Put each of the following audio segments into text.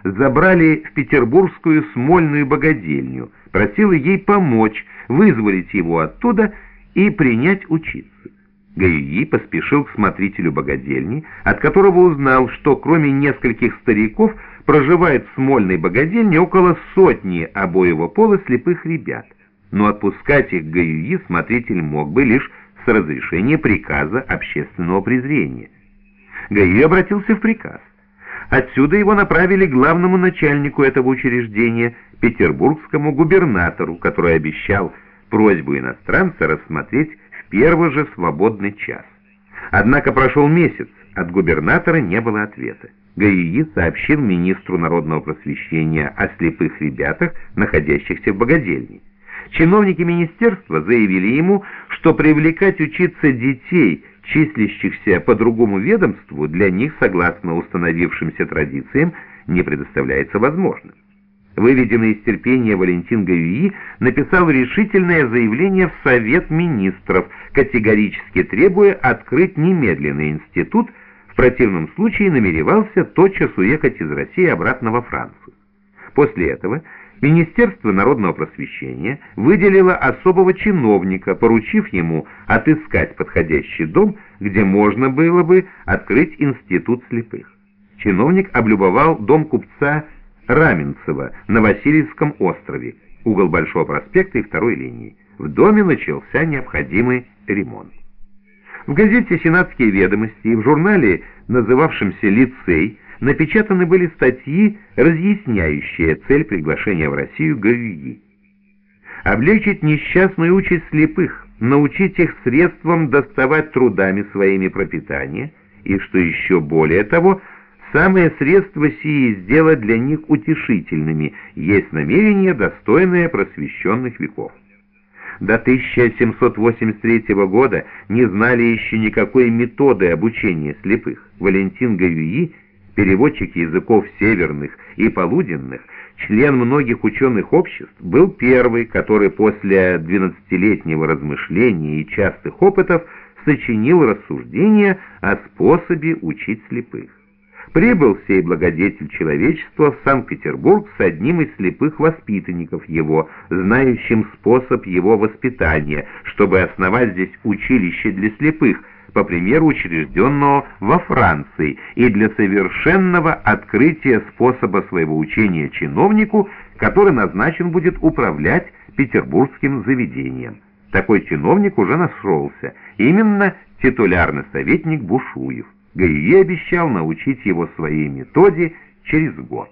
забрали в петербургскую Смольную богадельню, просила ей помочь, вызволить его оттуда и принять учиться. Гаюи поспешил к смотрителю богадельни, от которого узнал, что кроме нескольких стариков проживает в Смольной богадельне около сотни обоего пола слепых ребят. Но отпускать их Гаюи смотритель мог бы лишь с разрешения приказа общественного презрения. Гаюи обратился в приказ. Отсюда его направили к главному начальнику этого учреждения, петербургскому губернатору, который обещал просьбу иностранца рассмотреть в первый же свободный час. Однако прошел месяц, от губернатора не было ответа. Гаюи сообщил министру народного просвещения о слепых ребятах, находящихся в богадельне. Чиновники министерства заявили ему, что привлекать учиться детей, числящихся по другому ведомству, для них, согласно установившимся традициям, не предоставляется возможным. Выведенный из терпения Валентин Гаюи написал решительное заявление в Совет министров, категорически требуя открыть немедленный институт, в противном случае намеревался тотчас уехать из России обратно во Францию. После этого Министерство народного просвещения выделило особого чиновника, поручив ему отыскать подходящий дом, где можно было бы открыть институт слепых. Чиновник облюбовал дом купца Раменцева на Васильевском острове, угол Большого проспекта и второй линии. В доме начался необходимый ремонт. В газете «Сенатские ведомости» и в журнале, называвшемся «Лицей», напечатаны были статьи, разъясняющие цель приглашения в Россию Гаюи. Облегчить несчастную участь слепых, научить их средствам доставать трудами своими пропитание, и, что еще более того, самые средства сии сделать для них утешительными, есть намерение, достойное просвещенных веков. До 1783 года не знали еще никакой методы обучения слепых. Валентин Гаюи, переводчик языков северных и полуденных, член многих ученых обществ, был первый, который после 12-летнего размышления и частых опытов сочинил рассуждения о способе учить слепых. Прибыл сей благодетель человечества в Санкт-Петербург с одним из слепых воспитанников его, знающим способ его воспитания, чтобы основать здесь училище для слепых, по примеру учрежденного во Франции, и для совершенного открытия способа своего учения чиновнику, который назначен будет управлять петербургским заведением. Такой чиновник уже нашелся, именно титулярный советник Бушуев. Гаюи обещал научить его своей методе через год.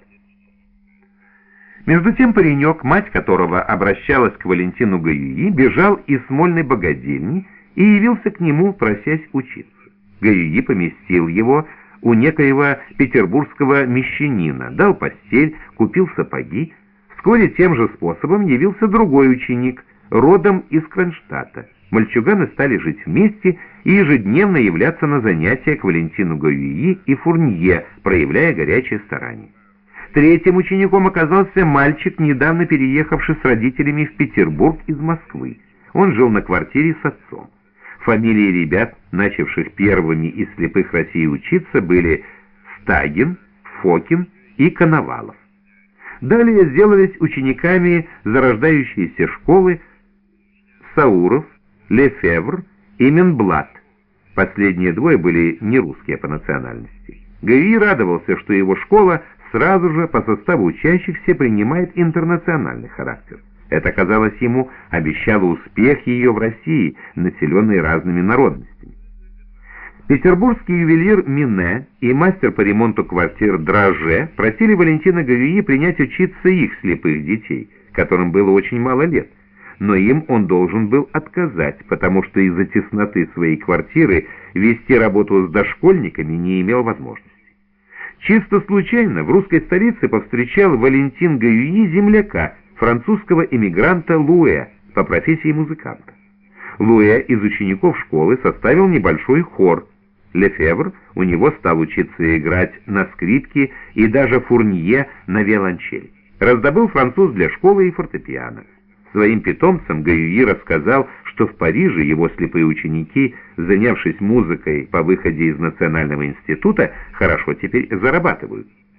Между тем паренек, мать которого обращалась к Валентину Гаюи, бежал из Смольной богадельни и явился к нему, просясь учиться. Гаюи поместил его у некоего петербургского мещанина, дал постель, купил сапоги. Вскоре тем же способом явился другой ученик, родом из Кронштадта. Мальчуганы стали жить вместе и ежедневно являться на занятия к Валентину Гаюи и Фурнье, проявляя горячее старание. Третьим учеником оказался мальчик, недавно переехавший с родителями в Петербург из Москвы. Он жил на квартире с отцом. Фамилии ребят, начавших первыми из слепых России учиться, были Стагин, Фокин и Коновалов. Далее сделались учениками зарождающейся школы Сауров, Лефевр и Менблат. Последние двое были не русские по национальности. Гаюи радовался, что его школа сразу же по составу учащихся принимает интернациональный характер. Это, казалось ему, обещало успех ее в России, населенной разными народностями. Петербургский ювелир Мине и мастер по ремонту квартир Драже просили Валентина Гаюи принять учиться их слепых детей, которым было очень мало лет. Но им он должен был отказать, потому что из-за тесноты своей квартиры вести работу с дошкольниками не имел возможности. Чисто случайно в русской столице повстречал Валентин Гаюи земляка, французского эмигранта Луэ, по профессии музыканта. Луэ из учеников школы составил небольшой хор. Лефевр у него стал учиться играть на скрипке и даже Фурнье на виолончели. Раздобыл француз для школы и фортепиано. Своим питомцам Гаюи рассказал, что в Париже его слепые ученики, занявшись музыкой по выходе из Национального института, хорошо теперь зарабатывают.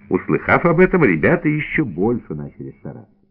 Услыхав об этом, ребята еще больше начали стараться.